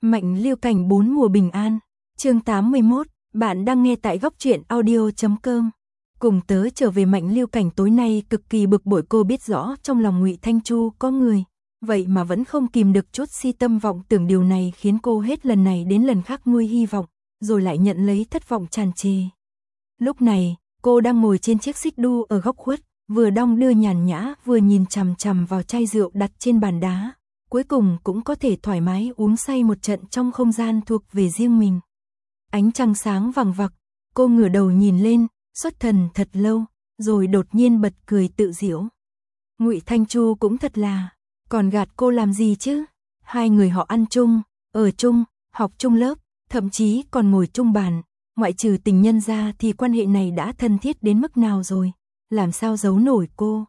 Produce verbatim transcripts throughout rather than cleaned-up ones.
Mạnh Lưu Cảnh bốn mùa bình an, chương tám mươi mốt, bạn đang nghe tại góc truyện audio chấm com. Cùng tớ trở về. Mạnh Lưu Cảnh tối nay cực kỳ bực bội, cô biết rõ trong lòng Ngụy Thanh Chu có người, vậy mà vẫn không kìm được chút si tâm vọng tưởng. Điều này khiến cô hết lần này đến lần khác nuôi hy vọng, rồi lại nhận lấy thất vọng tràn trề. Lúc này, cô đang ngồi trên chiếc xích đu ở góc khuất, vừa đong đưa nhàn nhã vừa nhìn chằm chằm vào chai rượu đặt trên bàn đá. Cuối cùng cũng có thể thoải mái uống say một trận trong không gian thuộc về riêng mình. Ánh trăng sáng vằng vặc, cô ngửa đầu nhìn lên, xuất thần thật lâu, rồi đột nhiên bật cười tự giễu. Ngụy Thanh Chu cũng thật là, còn gạt cô làm gì chứ? Hai người họ ăn chung, ở chung, học chung lớp, thậm chí còn ngồi chung bàn, ngoại trừ tình nhân ra thì quan hệ này đã thân thiết đến mức nào rồi, làm sao giấu nổi cô.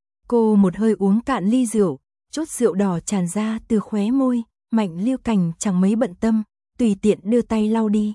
Cô một hơi uống cạn ly rượu, chút rượu đỏ tràn ra từ khóe môi, Mạnh Lưu Cảnh chẳng mấy bận tâm, tùy tiện đưa tay lau đi.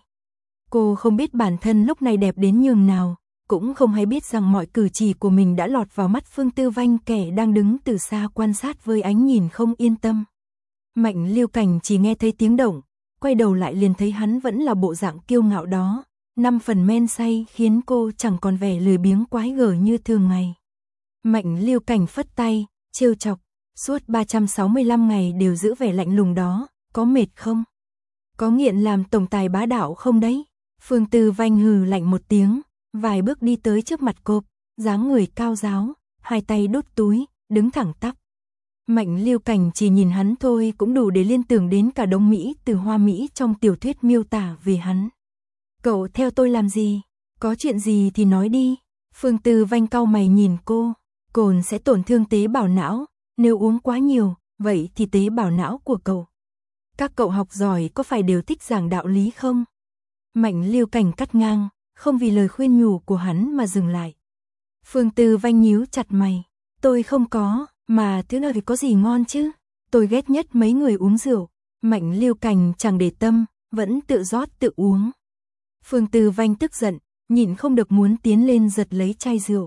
Cô không biết bản thân lúc này đẹp đến nhường nào, cũng không hay biết rằng mọi cử chỉ của mình đã lọt vào mắt Phương Tư Vanh, kẻ đang đứng từ xa quan sát với ánh nhìn không yên tâm. Mạnh Lưu Cảnh chỉ nghe thấy tiếng động, quay đầu lại liền thấy hắn vẫn là bộ dạng kiêu ngạo đó, năm phần men say khiến cô chẳng còn vẻ lười biếng quái gở như thường ngày. Mạnh Lưu Cảnh phất tay, trêu chọc, suốt ba trăm sáu mươi lăm ngày đều giữ vẻ lạnh lùng đó, có mệt không? Có nghiện làm tổng tài bá đạo không đấy? Phương Tư Vanh hừ lạnh một tiếng, vài bước đi tới trước mặt cô, dáng người cao ráo, hai tay đút túi, đứng thẳng tắp. Mạnh Lưu Cảnh chỉ nhìn hắn thôi cũng đủ để liên tưởng đến cả đống Mỹ từ hoa Mỹ trong tiểu thuyết miêu tả về hắn. Cậu theo tôi làm gì? Có chuyện gì thì nói đi. Phương Tư Vanh cau mày nhìn cô, cồn sẽ tổn thương tế bào não, nếu uống quá nhiều, vậy thì tế bào não của cậu. Các cậu học giỏi có phải đều thích giảng đạo lý không? Mạnh Lưu Cảnh cắt ngang, không vì lời khuyên nhủ của hắn mà dừng lại. Phương Tư Vanh nhíu chặt mày, tôi không có, mà thứ nào thì có gì ngon chứ? Tôi ghét nhất mấy người uống rượu. Mạnh Lưu Cảnh chẳng để tâm, vẫn tự rót tự uống. Phương Tư Vanh tức giận, nhịn không được muốn tiến lên giật lấy chai rượu.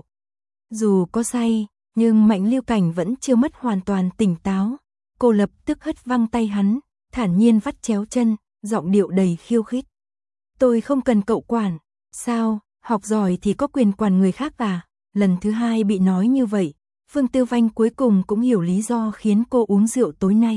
Dù có say, nhưng Mạnh Lưu Cảnh vẫn chưa mất hoàn toàn tỉnh táo. Cô lập tức hất văng tay hắn, thản nhiên vắt chéo chân, giọng điệu đầy khiêu khích. Tôi không cần cậu quản. Sao, học giỏi thì có quyền quản người khác à? Lần thứ hai bị nói như vậy, Phương Tư Vanh cuối cùng cũng hiểu lý do khiến cô uống rượu tối nay.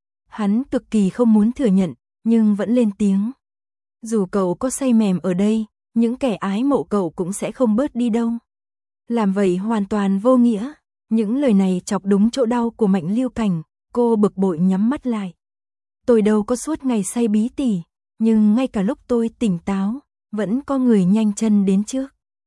Hắn cực kỳ không muốn thừa nhận, nhưng vẫn lên tiếng. Dù cậu có say mềm ở đây, những kẻ ái mộ cậu cũng sẽ không bớt đi đâu. Làm vậy hoàn toàn vô nghĩa. Những lời này chọc đúng chỗ đau của Mạnh Lưu Cảnh, cô bực bội nhắm mắt lại. Tôi đâu có suốt ngày say bí tỉ, nhưng ngay cả lúc tôi tỉnh táo, vẫn có người nhanh chân đến trước.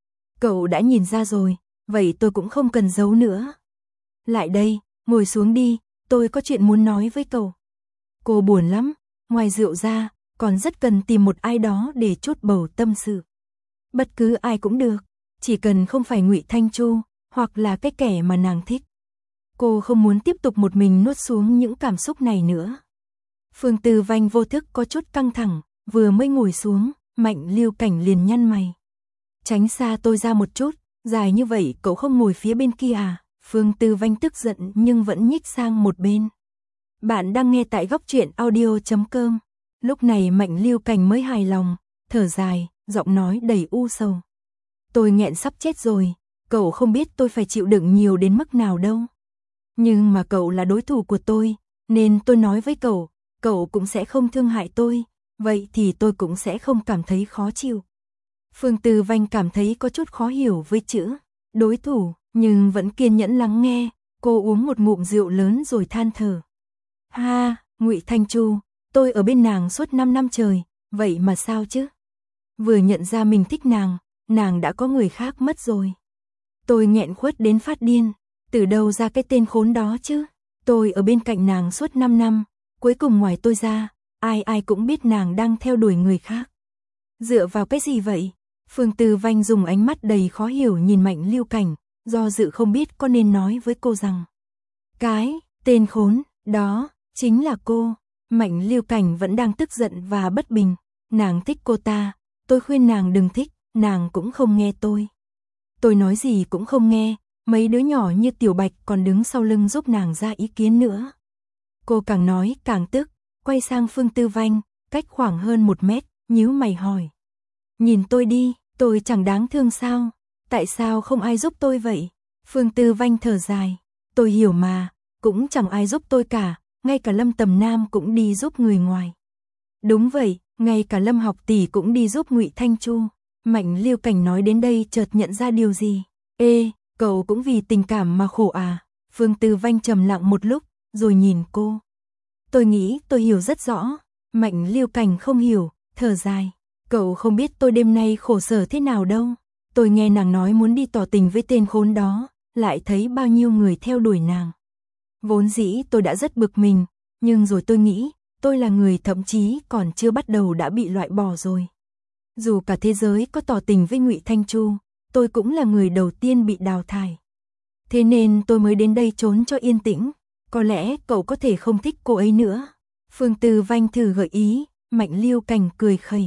Cậu đã nhìn ra rồi, vậy tôi cũng không cần giấu nữa. Lại đây, ngồi xuống đi, tôi có chuyện muốn nói với cậu. Cô buồn lắm, ngoài rượu ra, còn rất cần tìm một ai đó để trút bầu tâm sự. Bất cứ ai cũng được, chỉ cần không phải Ngụy Thanh Chu, hoặc là cái kẻ mà nàng thích. Cô không muốn tiếp tục một mình nuốt xuống những cảm xúc này nữa. Phương Tư Vanh vô thức có chút căng thẳng, vừa mới ngồi xuống, Mạnh Lưu Cảnh liền nhăn mày. Tránh xa tôi ra một chút, dài như vậy cậu không ngồi phía bên kia à? Phương Tư Vanh tức giận nhưng vẫn nhích sang một bên. Bạn đang nghe tại góc truyện audio chấm com. Lúc này Mạnh Lưu Cảnh mới hài lòng, thở dài, giọng nói đầy u sầu. Tôi nghẹn sắp chết rồi, cậu không biết tôi phải chịu đựng nhiều đến mức nào đâu. Nhưng mà cậu là đối thủ của tôi, nên tôi nói với cậu, cậu cũng sẽ không thương hại tôi, vậy thì tôi cũng sẽ không cảm thấy khó chịu. Phương Tư Vanh cảm thấy có chút khó hiểu với chữ đối thủ, nhưng vẫn kiên nhẫn lắng nghe. Cô uống một ngụm rượu lớn rồi than thở. Ha, Ngụy Thanh Chu, tôi ở bên nàng suốt năm năm trời, vậy mà sao chứ? Vừa nhận ra mình thích nàng, nàng đã có người khác mất rồi. Tôi nghẹn khuất đến phát điên, từ đâu ra cái tên khốn đó chứ? Tôi ở bên cạnh nàng suốt năm năm, cuối cùng ngoài tôi ra, ai ai cũng biết nàng đang theo đuổi người khác. Dựa vào cái gì vậy? Phương Tư Vanh dùng ánh mắt đầy khó hiểu nhìn Mạnh Lưu Cảnh, do dự không biết có nên nói với cô rằng cái tên khốn đó chính là cô. Mạnh Lưu Cảnh vẫn đang tức giận và bất bình. Nàng thích cô ta, tôi khuyên nàng đừng thích, nàng cũng không nghe tôi. Tôi nói gì cũng không nghe, mấy đứa nhỏ như Tiểu Bạch còn đứng sau lưng giúp nàng ra ý kiến nữa. Cô càng nói càng tức, quay sang Phương Tư Vanh, cách khoảng hơn một mét, nhíu mày hỏi. Nhìn tôi đi, tôi chẳng đáng thương sao? Tại sao không ai giúp tôi vậy? Phương Tư Vanh thở dài. Tôi hiểu mà, cũng chẳng ai giúp tôi cả, ngay cả Lâm Tầm Nam cũng đi giúp người ngoài. Đúng vậy, ngay cả Lâm Học tỷ cũng đi giúp Ngụy Thanh Chu. Mạnh Liêu Cảnh nói đến đây chợt nhận ra điều gì. Ê, cậu cũng vì tình cảm mà khổ à? Phương Tư Vanh trầm lặng một lúc, rồi nhìn cô. Tôi nghĩ tôi hiểu rất rõ. Mạnh Liêu Cảnh không hiểu, thở dài. Cậu không biết tôi đêm nay khổ sở thế nào đâu. Tôi nghe nàng nói muốn đi tỏ tình với tên khốn đó, lại thấy bao nhiêu người theo đuổi nàng. Vốn dĩ tôi đã rất bực mình, nhưng rồi tôi nghĩ, tôi là người thậm chí còn chưa bắt đầu đã bị loại bỏ rồi. Dù cả thế giới có tỏ tình với Ngụy Thanh Chu, tôi cũng là người đầu tiên bị đào thải. Thế nên tôi mới đến đây trốn cho yên tĩnh, có lẽ cậu có thể không thích cô ấy nữa. Phương Tư Vanh thử gợi ý, Mạnh Liêu Cảnh cười khẩy.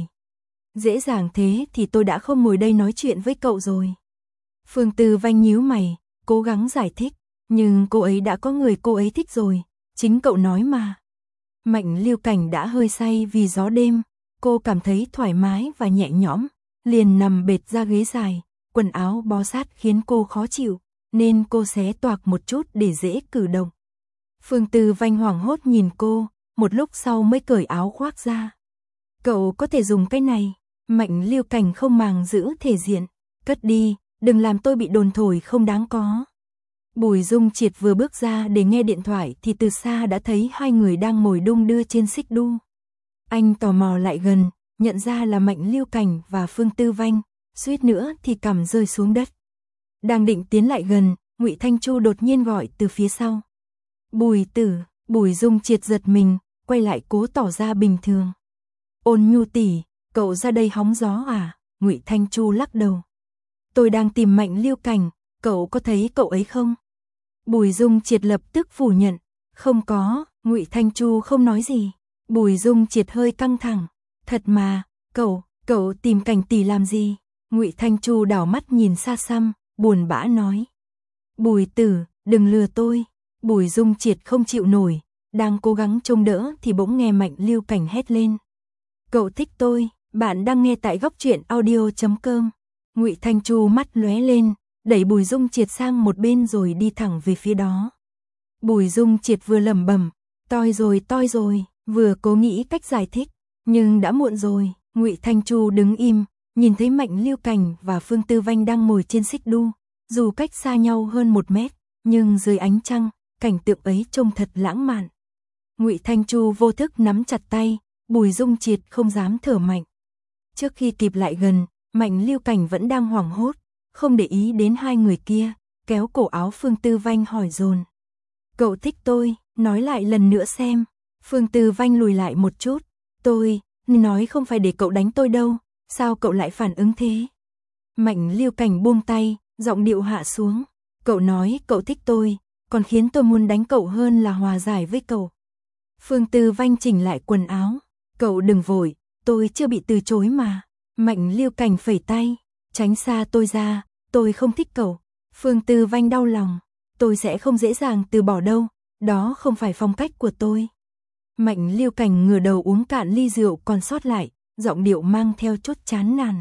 Dễ dàng thế thì tôi đã không ngồi đây nói chuyện với cậu rồi. Phương Tư Vanh nhíu mày, cố gắng giải thích, nhưng cô ấy đã có người cô ấy thích rồi, chính cậu nói mà. Mạnh Liêu Cảnh đã hơi say vì gió đêm, cô cảm thấy thoải mái và nhẹ nhõm, liền nằm bệt ra ghế dài, quần áo bó sát khiến cô khó chịu, nên cô xé toạc một chút để dễ cử động. Phương Tư Vanh hoảng hốt nhìn cô, một lúc sau mới cởi áo khoác ra. Cậu có thể dùng cái này. Mạnh Liêu Cảnh không màng giữ thể diện. Cất đi, đừng làm tôi bị đồn thổi không đáng có. Bùi Dung Triệt vừa bước ra để nghe điện thoại thì từ xa đã thấy hai người đang ngồi đung đưa trên xích đu. Anh tò mò lại gần, nhận ra là Mạnh Liêu Cảnh và Phương Tư Vanh, suýt nữa thì cằm rơi xuống đất. Đang định tiến lại gần, Ngụy Thanh Chu đột nhiên gọi từ phía sau. Bùi tử, Bùi Dung Triệt giật mình, quay lại cố tỏ ra bình thường. Ôn Nhu tỷ, cậu ra đây hóng gió à? Ngụy Thanh Chu lắc đầu. Tôi đang tìm Mạnh Liêu Cảnh, cậu có thấy cậu ấy không? Bùi Dung Triệt lập tức phủ nhận. Không có, Ngụy Thanh Chu không nói gì. Bùi Dung Triệt hơi căng thẳng. Thật mà, cậu, cậu tìm Cảnh tỷ làm gì? Ngụy Thanh Chu đảo mắt nhìn xa xăm, buồn bã nói. Bùi tử, đừng lừa tôi. Bùi Dung Triệt không chịu nổi, đang cố gắng trông đỡ thì bỗng nghe Mạnh Liêu Cảnh hét lên. Cậu thích tôi, bạn đang nghe tại góc truyện audio chấm com. Ngụy Thanh Chu mắt lóe lên, đẩy Bùi Dung Triệt sang một bên rồi đi thẳng về phía đó. Bùi Dung Triệt vừa lẩm bẩm, toi rồi toi rồi, vừa cố nghĩ cách giải thích, nhưng đã muộn rồi. Ngụy Thanh Chu đứng im, nhìn thấy Mạnh Liêu Cảnh và Phương Tư Vanh đang ngồi trên xích đu, dù cách xa nhau hơn một mét, nhưng dưới ánh trăng, cảnh tượng ấy trông thật lãng mạn. Ngụy Thanh Chu vô thức nắm chặt tay, Bùi Dung Triệt không dám thở mạnh. Trước khi kịp lại gần, Mạnh Liêu Cảnh vẫn đang hoảng hốt, không để ý đến hai người kia, kéo cổ áo Phương Tư Vanh hỏi dồn. Cậu thích tôi, nói lại lần nữa xem. Phương Tư Vanh lùi lại một chút. Tôi, nói không phải để cậu đánh tôi đâu, sao cậu lại phản ứng thế? Mạnh Liêu Cảnh buông tay, giọng điệu hạ xuống. Cậu nói cậu thích tôi, còn khiến tôi muốn đánh cậu hơn là hòa giải với cậu. Phương Tư Vanh chỉnh lại quần áo. Cậu đừng vội, tôi chưa bị từ chối mà. Mạnh Liêu Cảnh phẩy tay, tránh xa tôi ra, tôi không thích cậu. Phương Tư Vanh đau lòng, tôi sẽ không dễ dàng từ bỏ đâu, đó không phải phong cách của tôi. Mạnh Liêu Cảnh ngửa đầu uống cạn ly rượu còn sót lại, giọng điệu mang theo chút chán nản.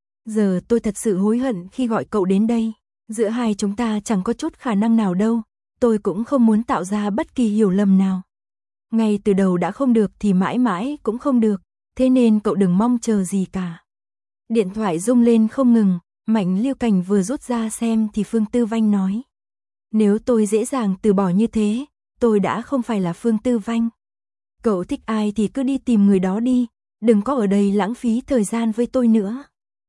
Giờ tôi thật sự hối hận khi gọi cậu đến đây, giữa hai chúng ta chẳng có chút khả năng nào đâu, tôi cũng không muốn tạo ra bất kỳ hiểu lầm nào. Ngay từ đầu đã không được thì mãi mãi cũng không được, thế nên cậu đừng mong chờ gì cả. Điện thoại rung lên không ngừng, Mạnh Liêu Cảnh vừa rút ra xem thì Phương Tư Vanh nói. Nếu tôi dễ dàng từ bỏ như thế, tôi đã không phải là Phương Tư Vanh. Cậu thích ai thì cứ đi tìm người đó đi, đừng có ở đây lãng phí thời gian với tôi nữa.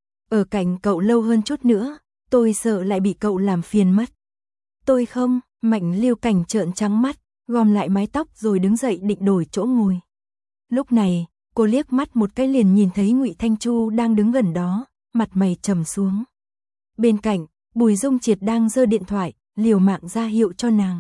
Ở cạnh cậu lâu hơn chút nữa, tôi sợ lại bị cậu làm phiền mất. Tôi không, Mạnh Liêu Cảnh trợn trắng mắt, gom lại mái tóc rồi đứng dậy định đổi chỗ ngồi. Lúc này, cô liếc mắt một cái liền nhìn thấy Ngụy Thanh Chu đang đứng gần đó, mặt mày trầm xuống. Bên cạnh, Bùi Dung Triệt đang giơ điện thoại, liều mạng ra hiệu cho nàng.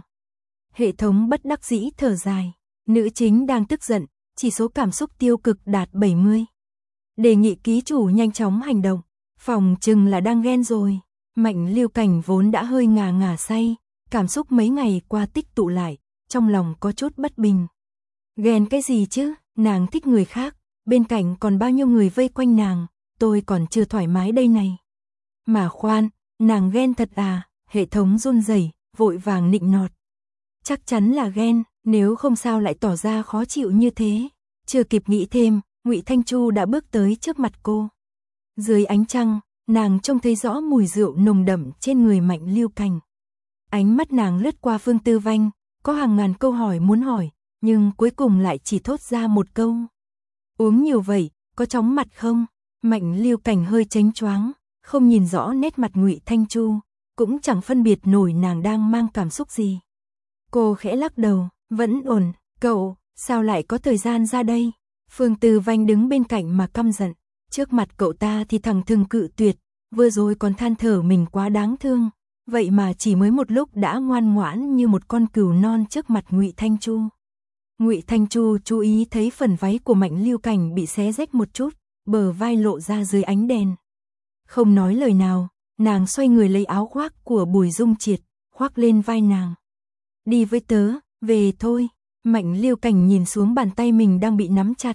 Hệ thống bất đắc dĩ thở dài, nữ chính đang tức giận, chỉ số cảm xúc tiêu cực đạt bảy mươi. Đề nghị ký chủ nhanh chóng hành động, phòng chừng là đang ghen rồi. Mạnh Liêu Cảnh vốn đã hơi ngà ngà say, cảm xúc mấy ngày qua tích tụ lại, trong lòng có chút bất bình. Ghen cái gì chứ, nàng thích người khác, bên cạnh còn bao nhiêu người vây quanh nàng, tôi còn chưa thoải mái đây này. Mà khoan, nàng ghen thật à, hệ thống run rẩy, vội vàng nịnh nọt. Chắc chắn là ghen, nếu không sao lại tỏ ra khó chịu như thế. Chưa kịp nghĩ thêm, Ngụy Thanh Chu đã bước tới trước mặt cô. Dưới ánh trăng, nàng trông thấy rõ mùi rượu nồng đậm trên người Mạnh Lưu Cảnh. Ánh mắt nàng lướt qua Phương Tư Vanh, có hàng ngàn câu hỏi muốn hỏi, nhưng cuối cùng lại chỉ thốt ra một câu. Uống nhiều vậy, có chóng mặt không? Mạnh Lưu Cảnh hơi chánh choáng, không nhìn rõ nét mặt Ngụy Thanh Chu, cũng chẳng phân biệt nổi nàng đang mang cảm xúc gì. Cô khẽ lắc đầu, vẫn ổn, cậu, sao lại có thời gian ra đây? Phương Tư Vanh đứng bên cạnh mà căm giận, trước mặt cậu ta thì thẳng thừng cự tuyệt, vừa rồi còn than thở mình quá đáng thương, vậy mà chỉ mới một lúc đã ngoan ngoãn như một con cừu non trước mặt Ngụy Thanh Chu. Ngụy Thanh Chu chú ý thấy phần váy của Mạnh Lưu Cảnh bị xé rách một chút, bờ vai lộ ra dưới ánh đèn. Không nói lời nào, nàng xoay người lấy áo khoác của Bùi Dung Triệt, khoác lên vai nàng. Đi với tớ, về thôi. Mạnh Lưu Cảnh nhìn xuống bàn tay mình đang bị nắm chặt.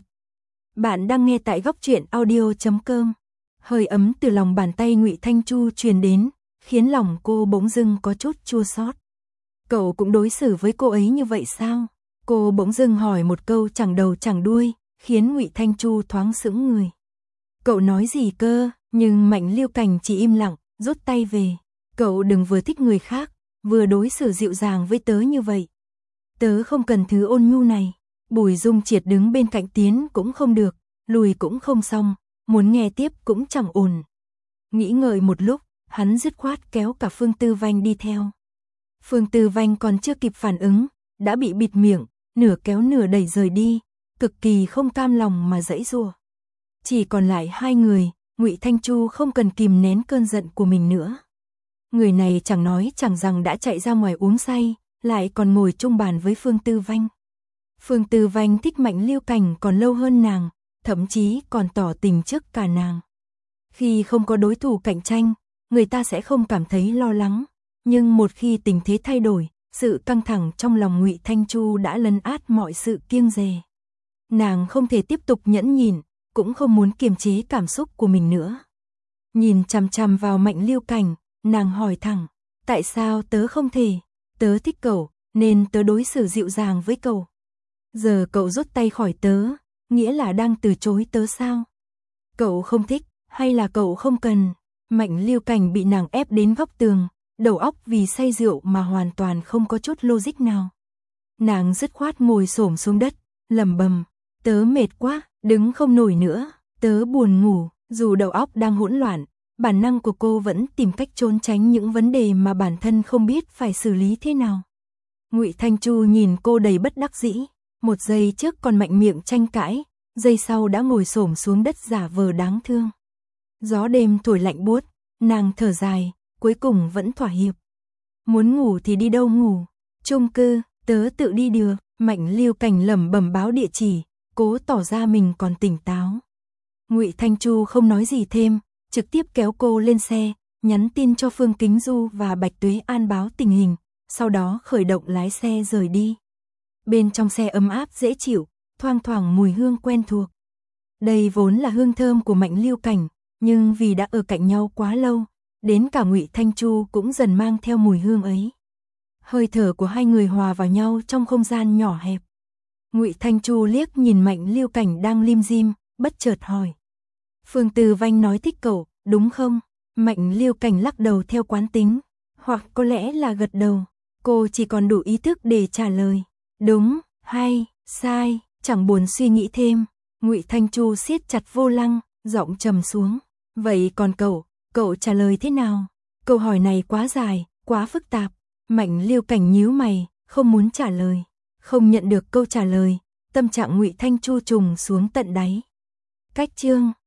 Bạn đang nghe tại góc truyện audio chấm com. Hơi ấm từ lòng bàn tay Ngụy Thanh Chu truyền đến, khiến lòng cô bỗng dưng có chút chua xót. Cậu cũng đối xử với cô ấy như vậy sao? Cô bỗng dưng hỏi một câu chẳng đầu chẳng đuôi, khiến Ngụy Thanh Chu thoáng sững người. Cậu nói gì cơ? Nhưng Mạnh Lưu Cảnh chỉ im lặng, rút tay về. Cậu đừng vừa thích người khác, vừa đối xử dịu dàng với tớ như vậy. Tớ không cần thứ ôn nhu này. Bùi Dung Triệt đứng bên cạnh tiến cũng không được, lùi cũng không xong, muốn nghe tiếp cũng chẳng ổn. Nghĩ ngợi một lúc, hắn dứt khoát kéo cả Phương Tư Vanh đi theo. Phương Tư Vanh còn chưa kịp phản ứng, đã bị bịt miệng, nửa kéo nửa đẩy rời đi, cực kỳ không cam lòng mà giãy giụa. Chỉ còn lại hai người, Ngụy Thanh Chu không cần kìm nén cơn giận của mình nữa. Người này chẳng nói chẳng rằng đã chạy ra ngoài uống say, lại còn ngồi chung bàn với Phương Tư Vanh. Phương Tư Vanh thích Mạnh Lưu Cảnh còn lâu hơn nàng, thậm chí còn tỏ tình trước cả nàng. Khi không có đối thủ cạnh tranh, người ta sẽ không cảm thấy lo lắng, nhưng một khi tình thế thay đổi, sự căng thẳng trong lòng Ngụy Thanh Chu đã lấn át mọi sự kiêng dè. Nàng không thể tiếp tục nhẫn nhịn, cũng không muốn kiềm chế cảm xúc của mình nữa. Nhìn chằm chằm vào Mạnh Lưu Cảnh, nàng hỏi thẳng, tại sao tớ không thể? Tớ thích cậu, nên tớ đối xử dịu dàng với cậu. Giờ cậu rút tay khỏi tớ, nghĩa là đang từ chối tớ sao? Cậu không thích, hay là cậu không cần? Mạnh Lưu Cảnh bị nàng ép đến góc tường, đầu óc vì say rượu mà hoàn toàn không có chút logic nào. Nàng dứt khoát ngồi xổm xuống đất, lẩm bẩm, tớ mệt quá, đứng không nổi nữa, tớ buồn ngủ. Dù đầu óc đang hỗn loạn, bản năng của cô vẫn tìm cách trốn tránh những vấn đề mà bản thân không biết phải xử lý thế nào. Ngụy Thanh Chu nhìn cô đầy bất đắc dĩ, một giây trước còn mạnh miệng tranh cãi, giây sau đã ngồi xổm xuống đất giả vờ đáng thương. Gió đêm thổi lạnh buốt, nàng thở dài, cuối cùng vẫn thỏa hiệp. Muốn ngủ thì đi đâu ngủ, chung cư, tớ tự đi được. Mạnh Lưu Cảnh lẩm bẩm báo địa chỉ, cố tỏ ra mình còn tỉnh táo. Ngụy Thanh Chu không nói gì thêm, trực tiếp kéo cô lên xe, nhắn tin cho Phương Kính Du và Bạch Tuế An báo tình hình, sau đó khởi động lái xe rời đi. Bên trong xe ấm áp dễ chịu, thoang thoảng mùi hương quen thuộc. Đây vốn là hương thơm của Mạnh Lưu Cảnh, nhưng vì đã ở cạnh nhau quá lâu, đến cả Ngụy Thanh Chu cũng dần mang theo mùi hương ấy. Hơi thở của hai người hòa vào nhau trong không gian nhỏ hẹp. Ngụy Thanh Chu liếc nhìn Mạnh Lưu Cảnh đang lim dim, bất chợt hỏi. Phương Tư Vanh nói thích cậu, đúng không? Mạnh Lưu Cảnh lắc đầu theo quán tính, hoặc có lẽ là gật đầu. Cô chỉ còn đủ ý thức để trả lời. Đúng, hay, sai, chẳng buồn suy nghĩ thêm. Ngụy Thanh Chu siết chặt vô lăng, giọng trầm xuống. Vậy còn cậu, cậu trả lời thế nào? Câu hỏi này quá dài, quá phức tạp. Mạnh Lưu Cảnh nhíu mày, không muốn trả lời. Không nhận được câu trả lời, tâm trạng Ngụy Thanh Chu trùng xuống tận đáy. Cách chương